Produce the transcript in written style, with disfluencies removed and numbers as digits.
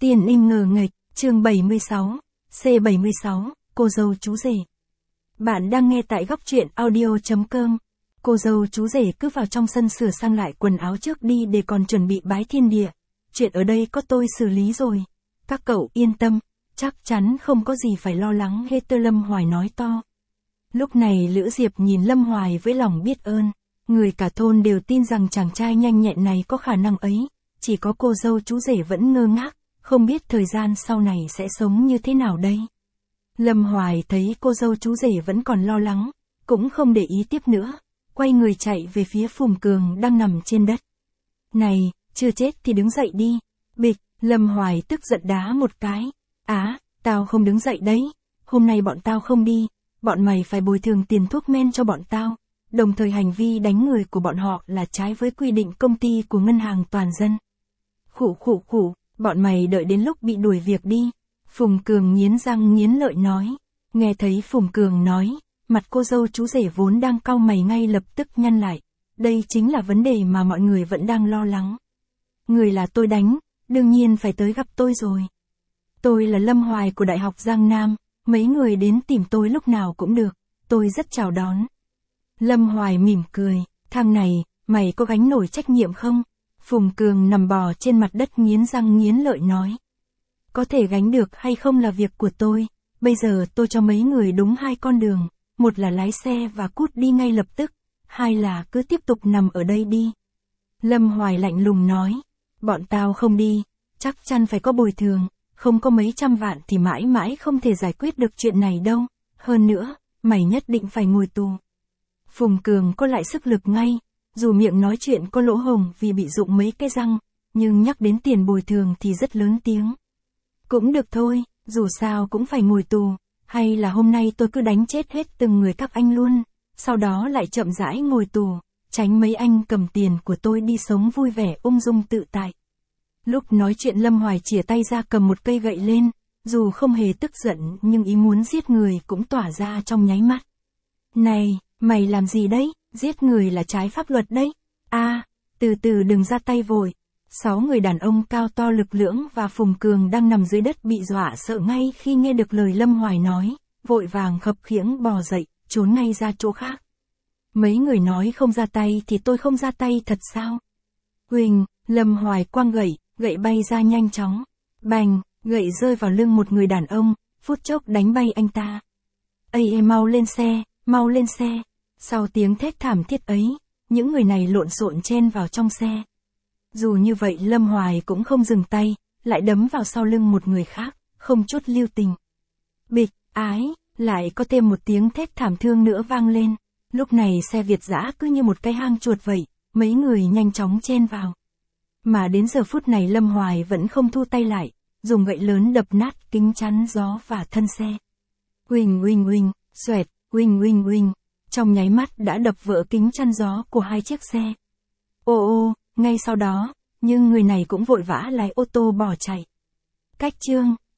Tiên im ngờ nghệch, chương 76, C76, cô dâu chú rể. Bạn đang nghe tại góc truyện audio.com. Cô dâu chú rể cứ vào trong sân sửa sang lại quần áo trước đi để còn chuẩn bị bái thiên địa. Chuyện ở đây có tôi xử lý rồi. Các cậu yên tâm, chắc chắn không có gì phải lo lắng hết, Lâm Hoài nói to. Lúc này Lữ Diệp nhìn Lâm Hoài với lòng biết ơn. Người cả thôn đều tin rằng chàng trai nhanh nhẹn này có khả năng ấy. Chỉ có cô dâu chú rể vẫn ngơ ngác, không biết thời gian sau này sẽ sống như thế nào đây. Lâm Hoài thấy cô dâu chú rể vẫn còn lo lắng, cũng không để ý tiếp nữa, quay người chạy về phía Phùng Cường đang nằm trên đất. Này, chưa chết thì đứng dậy đi. Bịch, Lâm Hoài tức giận đá một cái. Tao không đứng dậy đấy. Hôm nay bọn tao không đi, bọn mày phải bồi thường tiền thuốc men cho bọn tao. Đồng thời hành vi đánh người của bọn họ là trái với quy định công ty của Ngân hàng Toàn dân. Khủ, bọn mày đợi đến lúc bị đuổi việc đi. Phùng Cường nghiến răng nghiến lợi nói. Nghe thấy Phùng Cường nói, mặt cô dâu chú rể vốn đang cau mày ngay lập tức nhăn lại. Đây chính là vấn đề mà mọi người vẫn đang lo lắng. Người là tôi đánh, đương nhiên phải tới gặp tôi rồi. Tôi là Lâm Hoài của Đại học Giang Nam, mấy người đến tìm tôi lúc nào cũng được, tôi rất chào đón. Lâm Hoài mỉm cười, thằng này, mày có gánh nổi trách nhiệm không? Phùng Cường nằm bò trên mặt đất nghiến răng nghiến lợi nói. Có thể gánh được hay không là việc của tôi, bây giờ tôi cho mấy người đúng hai con đường, một là lái xe và cút đi ngay lập tức, hai là cứ tiếp tục nằm ở đây đi. Lâm Hoài lạnh lùng nói, bọn tao không đi, chắc chắn phải có bồi thường, không có mấy trăm vạn thì mãi mãi không thể giải quyết được chuyện này đâu, hơn nữa, mày nhất định phải ngồi tù. Phùng Cường có lại sức lực ngay, dù miệng nói chuyện có lỗ hổng vì bị rụng mấy cái răng, nhưng nhắc đến tiền bồi thường thì rất lớn tiếng. Cũng được thôi, dù sao cũng phải ngồi tù, hay là hôm nay tôi cứ đánh chết hết từng người các anh luôn, sau đó lại chậm rãi ngồi tù, tránh mấy anh cầm tiền của tôi đi sống vui vẻ ung dung tự tại. Lúc nói chuyện Lâm Hoài chìa tay ra cầm một cây gậy lên, dù không hề tức giận nhưng ý muốn giết người cũng tỏa ra trong nháy mắt. Này, mày làm gì đấy, giết người là trái pháp luật đấy. Từ từ đừng ra tay vội. 6 người đàn ông cao to lực lưỡng và Phùng Cường đang nằm dưới đất bị dọa sợ ngay khi nghe được lời Lâm Hoài nói, vội vàng khập khiễng bò dậy, trốn ngay ra chỗ khác. Mấy người nói không ra tay thì tôi không ra tay thật sao? Huỳnh, Lâm Hoài quăng gậy bay ra nhanh chóng. Bành, gậy rơi vào lưng một người đàn ông, phút chốc đánh bay anh ta. Ây, mau lên xe, mau lên xe. Sau tiếng thét thảm thiết ấy, những người này lộn xộn chen vào trong xe. Dù như vậy Lâm Hoài cũng không dừng tay, lại đấm vào sau lưng một người khác, không chút lưu tình. Bịch, lại có thêm một tiếng thét thảm thương nữa vang lên. Lúc này xe Việt dã cứ như một cái hang chuột vậy, mấy người nhanh chóng chen vào. Mà đến giờ phút này Lâm Hoài vẫn không thu tay lại, dùng gậy lớn đập nát kính chắn gió và thân xe. Huỳnh, xoẹt, huỳnh. Trong nháy mắt đã đập vỡ kính chắn gió của hai chiếc xe. Ngay sau đó, nhưng người này cũng vội vã lái ô tô bỏ chạy. Cách chương